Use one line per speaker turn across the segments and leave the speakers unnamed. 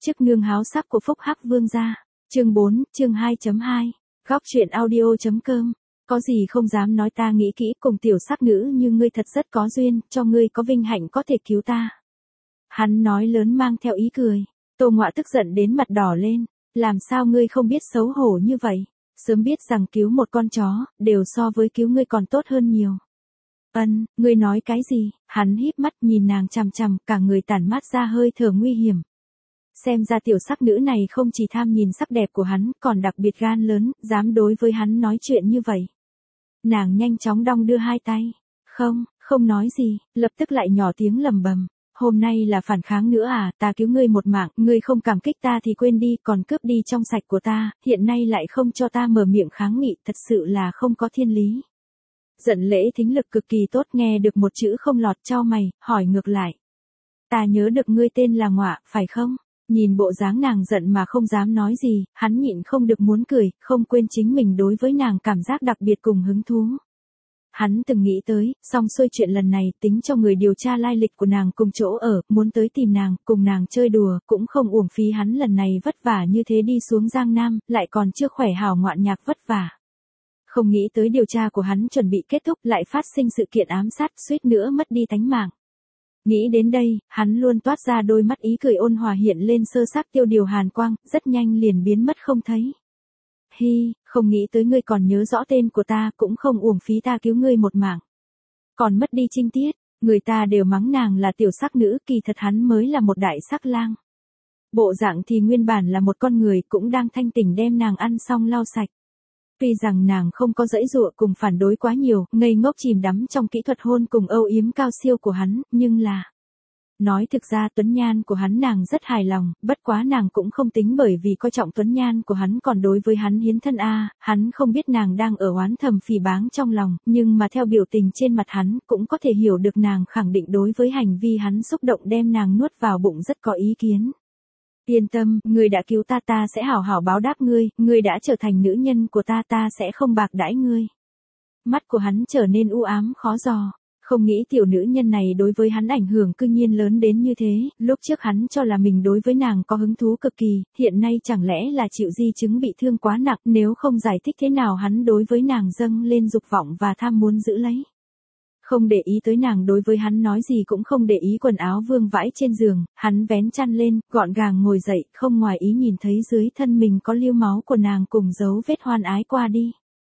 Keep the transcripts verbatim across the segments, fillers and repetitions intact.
Chức nương háo sắc của Phúc Hắc Vương gia. Chương bốn, chương hai chấm hai. Góc truyện audio chấm com. Có gì không dám nói, ta nghĩ kỹ, cùng tiểu sắc nữ như ngươi thật rất có duyên, cho ngươi có vinh hạnh có thể cứu ta. Hắn nói lớn mang theo ý cười. Tô Ngọa tức giận đến mặt đỏ lên. Làm sao ngươi không biết xấu hổ như vậy? Sớm biết rằng cứu một con chó, đều so với cứu ngươi còn tốt hơn nhiều. Ân, ngươi nói cái gì? Hắn híp mắt nhìn nàng chằm chằm, cả người tản mát ra hơi thở nguy hiểm. Xem ra tiểu sắc nữ này không chỉ tham nhìn sắc đẹp của hắn, còn đặc biệt gan lớn, dám đối với hắn nói chuyện như vậy. Nàng nhanh chóng đong đưa hai tay. Không, không nói gì, lập tức lại nhỏ tiếng lầm bầm. Hôm nay là phản kháng nữa à, ta cứu ngươi một mạng, ngươi không cảm kích ta thì quên đi, còn cướp đi trong sạch của ta, hiện nay lại không cho ta mở miệng kháng nghị, thật sự là không có thiên lý. Giận Lễ thính lực cực kỳ tốt, nghe được một chữ không lọt chau mày, hỏi ngược lại. Ta nhớ được ngươi tên là Ngọa, phải không? Nhìn bộ dáng nàng giận mà không dám nói gì, hắn nhịn không được muốn cười, không quên chính mình đối với nàng cảm giác đặc biệt cùng hứng thú. Hắn từng nghĩ tới, xong xuôi chuyện lần này, tính cho người điều tra lai lịch của nàng cùng chỗ ở, muốn tới tìm nàng, cùng nàng chơi đùa, cũng không uổng phí hắn lần này vất vả như thế đi xuống Giang Nam, lại còn chưa khỏe hào ngoạn nhạc vất vả. Không nghĩ tới điều tra của hắn chuẩn bị kết thúc, lại phát sinh sự kiện ám sát, suýt nữa mất đi tánh mạng. Nghĩ đến đây, hắn luôn toát ra đôi mắt ý cười ôn hòa hiện lên sơ xác tiêu điều hàn quang, rất nhanh liền biến mất không thấy. Hi, không nghĩ tới ngươi còn nhớ rõ tên của ta, cũng không uổng phí ta cứu ngươi một mạng. Còn mất đi trinh tiết, người ta đều mắng nàng là tiểu sắc nữ, kỳ thật hắn mới là một đại sắc lang. Bộ dạng thì nguyên bản là một con người, cũng đang thanh tỉnh đem nàng ăn xong lau sạch. Tuy rằng nàng không có dãy dụa cùng phản đối quá nhiều, ngây ngốc chìm đắm trong kỹ thuật hôn cùng âu yếm cao siêu của hắn, nhưng là... Nói thực ra tuấn nhan của hắn nàng rất hài lòng, bất quá nàng cũng không tính bởi vì coi trọng tuấn nhan của hắn còn đối với hắn hiến thân a, hắn không biết nàng đang ở oán thầm phỉ báng trong lòng, nhưng mà theo biểu tình trên mặt hắn cũng có thể hiểu được nàng khẳng định đối với hành vi hắn xúc động đem nàng nuốt vào bụng rất có ý kiến. Yên tâm, ngươi đã cứu ta, ta sẽ hảo hảo báo đáp ngươi, ngươi đã trở thành nữ nhân của ta, ta sẽ không bạc đãi ngươi. Mắt của hắn trở nên u ám khó dò. Không nghĩ tiểu nữ nhân này đối với hắn ảnh hưởng cư nhiên lớn đến như thế, lúc trước hắn cho là mình đối với nàng có hứng thú cực kỳ, hiện nay chẳng lẽ là chịu di chứng bị thương quá nặng, nếu không giải thích thế nào hắn đối với nàng dâng lên dục vọng và tham muốn giữ lấy. Không để ý tới nàng đối với hắn nói gì cũng không để ý quần áo vương vãi trên giường, hắn vén chăn lên, gọn gàng ngồi dậy, không ngoài ý nhìn thấy dưới thân mình có lưu máu của nàng cùng dấu vết hoan ái qua đi.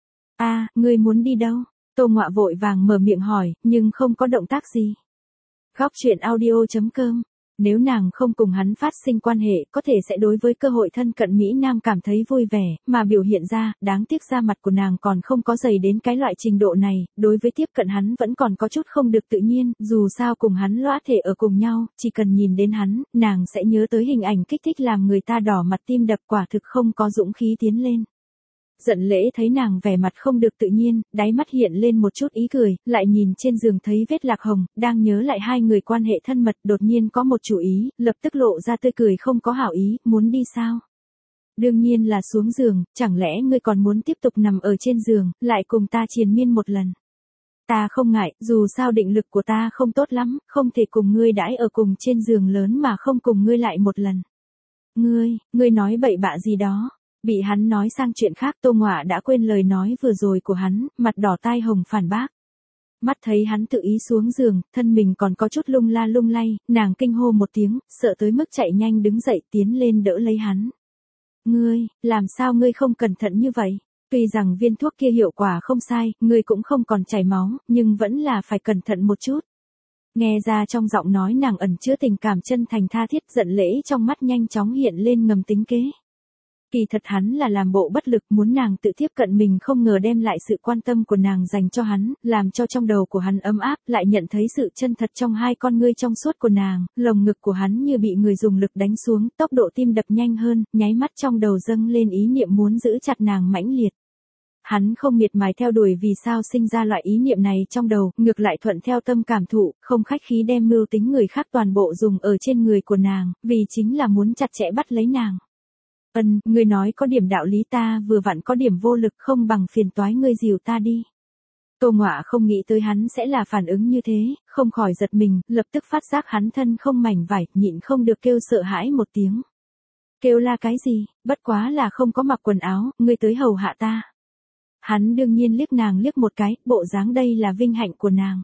A, ngươi muốn đi đâu? Tô Ngọa vội vàng mở miệng hỏi, nhưng không có động tác gì. Góc truyện audio chấm com. Nếu nàng không cùng hắn phát sinh quan hệ, có thể sẽ đối với cơ hội thân cận Mỹ Nam cảm thấy vui vẻ, mà biểu hiện ra, đáng tiếc da mặt của nàng còn không có dày đến cái loại trình độ này, đối với tiếp cận hắn vẫn còn có chút không được tự nhiên, dù sao cùng hắn lõa thể ở cùng nhau, chỉ cần nhìn đến hắn, nàng sẽ nhớ tới hình ảnh kích thích làm người ta đỏ mặt tim đập, quả thực không có dũng khí tiến lên. Giận Lễ thấy nàng vẻ mặt không được tự nhiên, đáy mắt hiện lên một chút ý cười, lại nhìn trên giường thấy vết lạc hồng, đang nhớ lại hai người quan hệ thân mật, đột nhiên có một chủ ý, lập tức lộ ra tươi cười không có hảo ý, muốn đi sao? Đương nhiên là xuống giường, chẳng lẽ ngươi còn muốn tiếp tục nằm ở trên giường, lại cùng ta triền miên một lần? Ta không ngại, dù sao định lực của ta không tốt lắm, không thể cùng ngươi đãi ở cùng trên giường lớn mà không cùng ngươi lại một lần. Ngươi, ngươi nói bậy bạ gì đó? Bị hắn nói sang chuyện khác, Tô Ngọa đã quên lời nói vừa rồi của hắn, mặt đỏ tai hồng phản bác. Mắt thấy hắn tự ý xuống giường, thân mình còn có chút lung la lung lay, nàng kinh hô một tiếng, sợ tới mức chạy nhanh đứng dậy tiến lên đỡ lấy hắn. Ngươi, làm sao ngươi không cẩn thận như vậy? Tuy rằng viên thuốc kia hiệu quả không sai, ngươi cũng không còn chảy máu, nhưng vẫn là phải cẩn thận một chút. Nghe ra trong giọng nói nàng ẩn chứa tình cảm chân thành tha thiết, Giận Lễ trong mắt nhanh chóng hiện lên ngầm tính kế. Kỳ thật hắn là làm bộ bất lực muốn nàng tự tiếp cận mình, không ngờ đem lại sự quan tâm của nàng dành cho hắn, làm cho trong đầu của hắn ấm áp, lại nhận thấy sự chân thật trong hai con ngươi trong suốt của nàng, lồng ngực của hắn như bị người dùng lực đánh xuống, tốc độ tim đập nhanh hơn, nháy mắt trong đầu dâng lên ý niệm muốn giữ chặt nàng mãnh liệt. Hắn không miệt mài theo đuổi vì sao sinh ra loại ý niệm này trong đầu, ngược lại thuận theo tâm cảm thụ, không khách khí đem mưu tính người khác toàn bộ dùng ở trên người của nàng, vì chính là muốn chặt chẽ bắt lấy nàng. Ân, ngươi nói có điểm đạo lý, ta vừa vặn có điểm vô lực, không bằng phiền toái ngươi dìu ta đi. Tô Ngọa không nghĩ tới hắn sẽ là phản ứng như thế, không khỏi giật mình, lập tức phát giác hắn thân không mảnh vải, nhịn không được kêu sợ hãi một tiếng. Kêu la cái gì, bất quá là không có mặc quần áo, ngươi tới hầu hạ ta. Hắn đương nhiên liếc nàng liếc một cái, bộ dáng đây là vinh hạnh của nàng.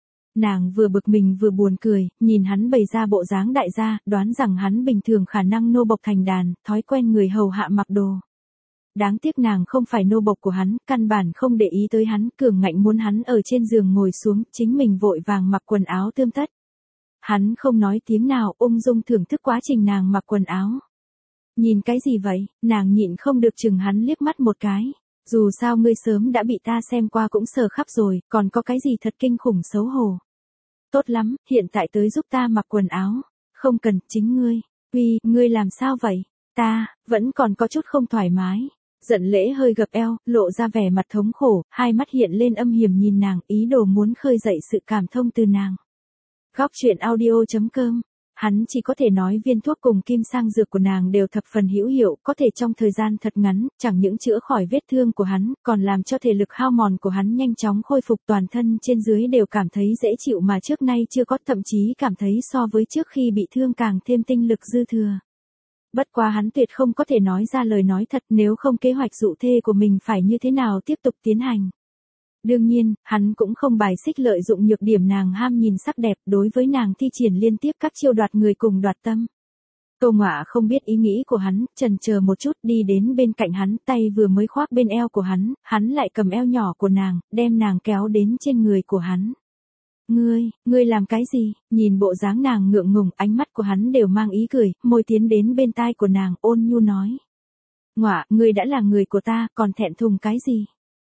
Nàng vừa bực mình vừa buồn cười, nhìn hắn bày ra bộ dáng đại gia, đoán rằng hắn bình thường khả năng nô bộc thành đàn, thói quen người hầu hạ mặc đồ. Đáng tiếc nàng không phải nô bộc của hắn, căn bản không để ý tới hắn, cường ngạnh muốn hắn ở trên giường ngồi xuống, chính mình vội vàng mặc quần áo tươm tất. Hắn không nói tiếng nào, ung dung thưởng thức quá trình nàng mặc quần áo. Nhìn cái gì vậy, nàng nhịn không được chừng hắn liếc mắt một cái. Dù sao ngươi sớm đã bị ta xem qua cũng sờ khắp rồi, còn có cái gì thật kinh khủng xấu hổ. Tốt lắm, hiện tại tới giúp ta mặc quần áo. Không cần, chính ngươi. Uy, ngươi làm sao vậy? Ta, vẫn còn có chút không thoải mái. Giận lễ hơi gập eo, lộ ra vẻ mặt thống khổ, hai mắt hiện lên âm hiểm nhìn nàng, ý đồ muốn khơi dậy sự cảm thông từ nàng. Góc truyện audio chấm com. Hắn chỉ có thể nói viên thuốc cùng kim sang dược của nàng đều thập phần hữu hiệu, có thể trong thời gian thật ngắn, chẳng những chữa khỏi vết thương của hắn, còn làm cho thể lực hao mòn của hắn nhanh chóng khôi phục, toàn thân trên dưới đều cảm thấy dễ chịu mà trước nay chưa có, thậm chí cảm thấy so với trước khi bị thương càng thêm tinh lực dư thừa. Bất quá hắn tuyệt không có thể nói ra lời nói thật, nếu không kế hoạch dụ thê của mình phải như thế nào tiếp tục tiến hành. Đương nhiên, hắn cũng không bài xích lợi dụng nhược điểm nàng ham nhìn sắc đẹp, đối với nàng thi triển liên tiếp các chiêu đoạt người cùng đoạt tâm. Tô Ngọa không biết ý nghĩ của hắn, chần chờ một chút đi đến bên cạnh hắn, tay vừa mới khoác bên eo của hắn, hắn lại cầm eo nhỏ của nàng, đem nàng kéo đến trên người của hắn. Ngươi, ngươi làm cái gì? Nhìn bộ dáng nàng ngượng ngùng, ánh mắt của hắn đều mang ý cười, môi tiến đến bên tai của nàng, ôn nhu nói. Ngọa, ngươi đã là người của ta, còn thẹn thùng cái gì?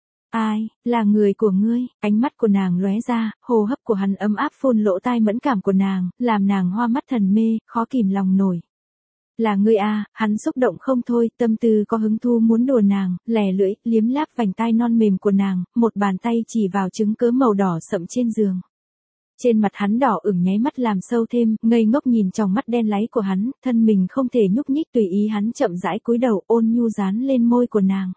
Ai, là người của ngươi? Ánh mắt của nàng lóe ra, hô hấp của hắn ấm áp phun lỗ tai mẫn cảm của nàng, làm nàng hoa mắt thần mê, khó kìm lòng nổi. Là ngươi à, hắn xúc động không thôi, tâm tư có hứng thu muốn đùa nàng, lè lưỡi, liếm láp vành tai non mềm của nàng, một bàn tay chỉ vào trứng cớ màu đỏ sậm trên giường. Trên mặt hắn đỏ ửng nháy mắt làm sâu thêm, ngây ngốc nhìn trong mắt đen láy của hắn, thân mình không thể nhúc nhích tùy ý hắn chậm rãi cúi đầu ôn nhu dán lên môi của nàng.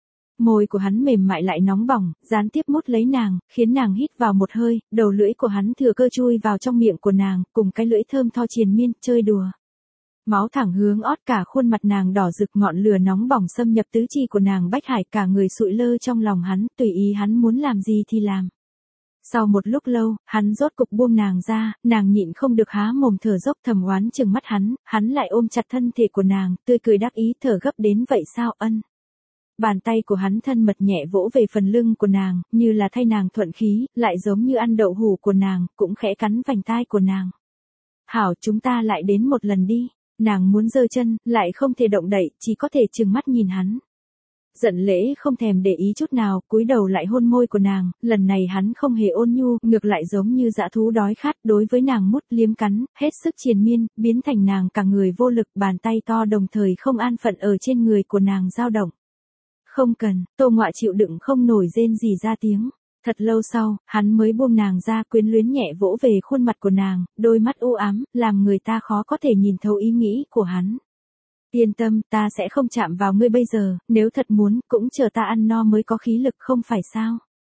Môi của hắn mềm mại lại nóng bỏng, gián tiếp mút lấy nàng, khiến nàng hít vào một hơi, đầu lưỡi của hắn thừa cơ chui vào trong miệng của nàng, cùng cái lưỡi thơm tho triền miên, chơi đùa. Máu thẳng hướng ót, cả khuôn mặt nàng đỏ rực, ngọn lửa nóng bỏng xâm nhập tứ chi của nàng bách hải, cả người sụi lơ trong lòng hắn, tùy ý hắn muốn làm gì thì làm. Sau một lúc lâu, hắn rốt cục buông nàng ra, nàng nhịn không được há mồm thở dốc thầm oán chừng mắt hắn, hắn lại ôm chặt thân thể của nàng, tươi cười đắc ý, thở gấp đến vậy sao ân. Bàn tay của hắn thân mật nhẹ vỗ về phần lưng của nàng, như là thay nàng thuận khí, lại giống như ăn đậu hủ của nàng, cũng khẽ cắn vành tai của nàng. Hảo, chúng ta lại đến một lần đi. Nàng muốn giơ chân, lại không thể động đậy, chỉ có thể trừng mắt nhìn hắn. Giận lễ không thèm để ý chút nào, cúi đầu lại hôn môi của nàng, lần này hắn không hề ôn nhu, ngược lại giống như dã thú đói khát, đối với nàng mút liếm cắn, hết sức triền miên, biến thành nàng cả người vô lực, bàn tay to đồng thời không an phận ở trên người của nàng dao động. Không cần, Tô Ngọa chịu đựng không nổi rên gì ra tiếng. Thật lâu sau, hắn mới buông nàng ra, quyến luyến nhẹ vỗ về khuôn mặt của nàng, đôi mắt u ám, làm người ta khó có thể nhìn thấu ý nghĩ của hắn. Yên tâm, ta sẽ không chạm vào ngươi bây giờ, nếu thật muốn, cũng chờ ta ăn no mới có khí lực, không phải sao.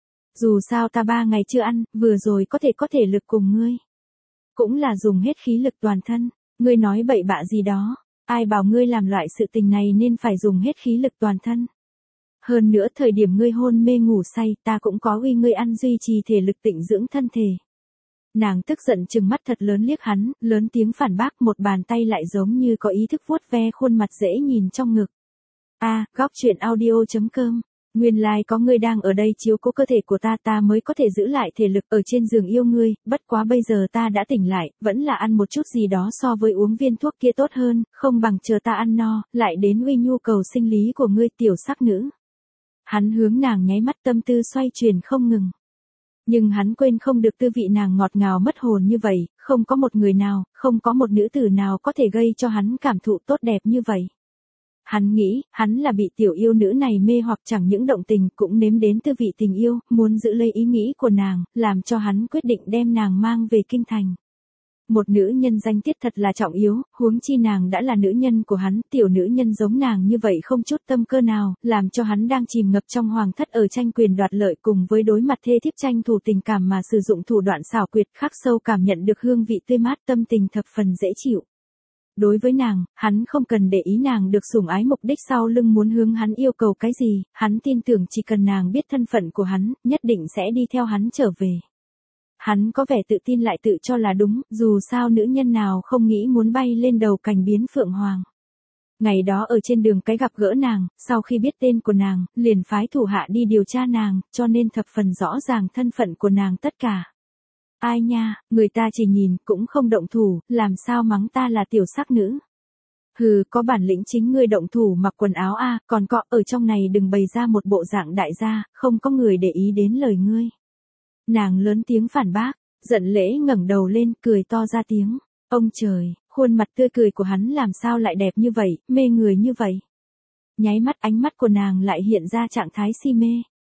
Dù sao ta ba ngày chưa ăn, vừa rồi có thể có thể lực cùng ngươi. Cũng là dùng hết khí lực toàn thân, ngươi nói bậy bạ gì đó, ai bảo ngươi làm loại sự tình này nên phải dùng hết khí lực toàn thân. Hơn nữa thời điểm ngươi hôn mê ngủ say, ta cũng có uy ngươi ăn duy trì thể lực tịnh dưỡng thân thể. Nàng tức giận trừng mắt thật lớn liếc hắn, lớn tiếng phản bác, một bàn tay lại giống như có ý thức vuốt ve khuôn mặt dễ nhìn trong ngực. A, à, góc truyện audio chấm com. Nguyên lai like có ngươi đang ở đây chiếu cố cơ thể của ta, ta mới có thể giữ lại thể lực ở trên giường yêu ngươi, bất quá bây giờ ta đã tỉnh lại, vẫn là ăn một chút gì đó so với uống viên thuốc kia tốt hơn, không bằng chờ ta ăn no, lại đến uy nhu cầu sinh lý của ngươi tiểu sắc nữ. Hắn hướng nàng nháy mắt, tâm tư xoay chuyển không ngừng. Nhưng hắn quên không được tư vị nàng ngọt ngào mất hồn như vậy, không có một người nào, không có một nữ tử nào có thể gây cho hắn cảm thụ tốt đẹp như vậy. Hắn nghĩ, hắn là bị tiểu yêu nữ này mê hoặc, chẳng những động tình cũng nếm đến tư vị tình yêu, muốn giữ lấy ý nghĩ của nàng, làm cho hắn quyết định đem nàng mang về kinh thành. Một nữ nhân danh tiết thật là trọng yếu, huống chi nàng đã là nữ nhân của hắn, tiểu nữ nhân giống nàng như vậy không chút tâm cơ nào, làm cho hắn đang chìm ngập trong hoàng thất ở tranh quyền đoạt lợi cùng với đối mặt thê thiếp tranh thủ tình cảm mà sử dụng thủ đoạn xảo quyệt, khắc sâu cảm nhận được hương vị tươi mát, tâm tình thập phần dễ chịu. Đối với nàng, hắn không cần để ý nàng được sủng ái mục đích sau lưng muốn hướng hắn yêu cầu cái gì, hắn tin tưởng chỉ cần nàng biết thân phận của hắn, nhất định sẽ đi theo hắn trở về. Hắn có vẻ tự tin lại tự cho là đúng, dù sao nữ nhân nào không nghĩ muốn bay lên đầu cành biến phượng hoàng. Ngày đó ở trên đường cái gặp gỡ nàng, sau khi biết tên của nàng, liền phái thủ hạ đi điều tra nàng, cho nên thập phần rõ ràng thân phận của nàng tất cả. Ai nha, người ta chỉ nhìn, cũng không động thủ, làm sao mắng ta là tiểu sắc nữ. Hừ, có bản lĩnh chính ngươi động thủ mặc quần áo a, còn có, ở trong này đừng bày ra một bộ dạng đại gia, không có người để ý đến lời ngươi. Nàng lớn tiếng phản bác, giận lễ ngẩng đầu lên, cười to ra tiếng. Ông trời, khuôn mặt tươi cười của hắn làm sao lại đẹp như vậy, mê người như vậy. Nháy mắt ánh mắt của nàng lại hiện ra trạng thái si mê.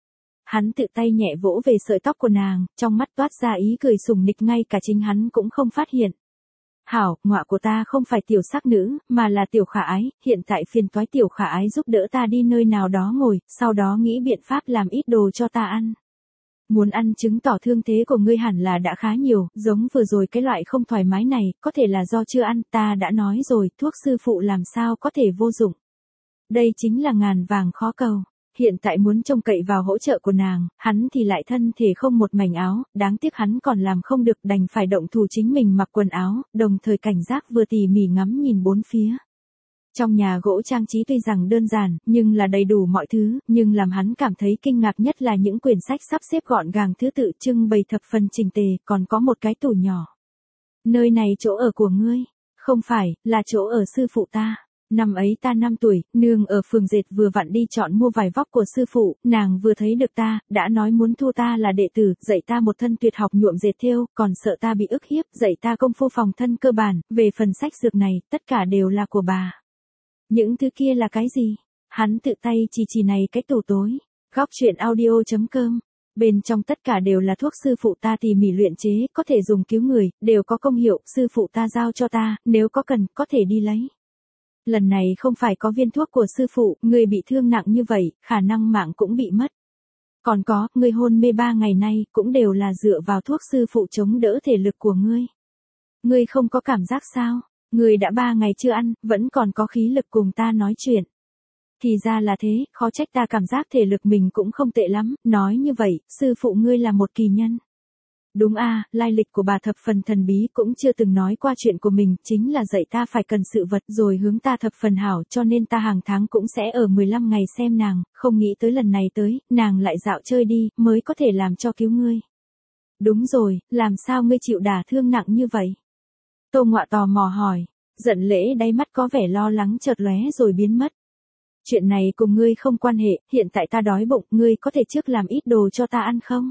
Hắn tự tay nhẹ vỗ về sợi tóc của nàng, trong mắt toát ra ý cười sủng nịch ngay cả chính hắn cũng không phát hiện. Hảo, ngọa của ta không phải tiểu sắc nữ, mà là tiểu khả ái, hiện tại phiền toái tiểu khả ái giúp đỡ ta đi nơi nào đó ngồi, sau đó nghĩ biện pháp làm ít đồ cho ta ăn. Muốn ăn chứng tỏ thương thế của ngươi hẳn là đã khá nhiều, giống vừa rồi cái loại không thoải mái này, có thể là do chưa ăn, ta đã nói rồi, thuốc sư phụ làm sao có thể vô dụng. Đây chính là ngàn vàng khó cầu. Hiện tại muốn trông cậy vào hỗ trợ của nàng, hắn thì lại thân thể không một mảnh áo, đáng tiếc hắn còn làm không được đành phải động thủ chính mình mặc quần áo, đồng thời cảnh giác vừa tỉ mỉ ngắm nhìn bốn phía. Trong nhà gỗ trang trí tuy rằng đơn giản, nhưng là đầy đủ mọi thứ, nhưng làm hắn cảm thấy kinh ngạc nhất là những quyển sách sắp xếp gọn gàng thứ tự trưng bày thập phần chỉnh tề, còn có một cái tủ nhỏ. Nơi này chỗ ở của ngươi, không phải, là chỗ ở sư phụ ta. Năm ấy ta năm tuổi, nương ở phường dệt vừa vặn đi chọn mua vải vóc của sư phụ, nàng vừa thấy được ta, đã nói muốn thu ta là đệ tử, dạy ta một thân tuyệt học nhuộm dệt thêu, còn sợ ta bị ức hiếp, dạy ta công phu phòng thân cơ bản, về phần sách dược này, tất cả đều là của bà. Những thứ kia là cái gì? Hắn tự tay chỉ chỉ này cái tủ tối. Góc truyện audio chấm com. Bên trong tất cả đều là thuốc sư phụ ta tỉ mỉ luyện chế, có thể dùng cứu người, đều có công hiệu, sư phụ ta giao cho ta, nếu có cần, có thể đi lấy. Lần này không phải có viên thuốc của sư phụ, người bị thương nặng như vậy, khả năng mạng cũng bị mất. Còn có, người hôn mê ba ngày nay, cũng đều là dựa vào thuốc sư phụ chống đỡ thể lực của ngươi. Ngươi không có cảm giác sao? Ngươi đã ba ngày chưa ăn, vẫn còn có khí lực cùng ta nói chuyện. Thì ra là thế, khó trách ta cảm giác thể lực mình cũng không tệ lắm, nói như vậy, sư phụ ngươi là một kỳ nhân. Đúng a, lai lịch của bà thập phần thần bí cũng chưa từng nói qua chuyện của mình, chính là dạy ta phải cần sự vật rồi hướng ta thập phần hảo cho nên ta hàng tháng cũng sẽ ở mười lăm ngày xem nàng, không nghĩ tới lần này tới, nàng lại dạo chơi đi, mới có thể làm cho cứu ngươi. Đúng rồi, làm sao ngươi chịu đả thương nặng như vậy? Tô Ngọa tò mò hỏi, giận lễ đáy mắt có vẻ lo lắng chợt lóe rồi biến mất. Chuyện này cùng ngươi không quan hệ, hiện tại ta đói bụng, ngươi có thể trước làm ít đồ cho ta ăn không?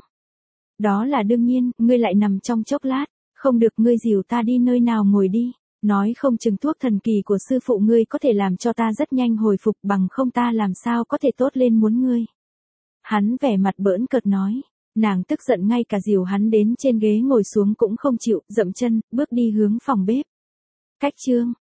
Đó là đương nhiên, ngươi lại nằm trong chốc lát, không được ngươi dìu ta đi nơi nào ngồi đi, nói không chừng thuốc thần kỳ của sư phụ ngươi có thể làm cho ta rất nhanh hồi phục bằng không ta làm sao có thể tốt lên muốn ngươi. Hắn vẻ mặt bỡn cợt nói, nàng tức giận ngay cả dìu hắn đến trên ghế ngồi xuống cũng không chịu, dậm chân, bước đi hướng phòng bếp. Cách chương,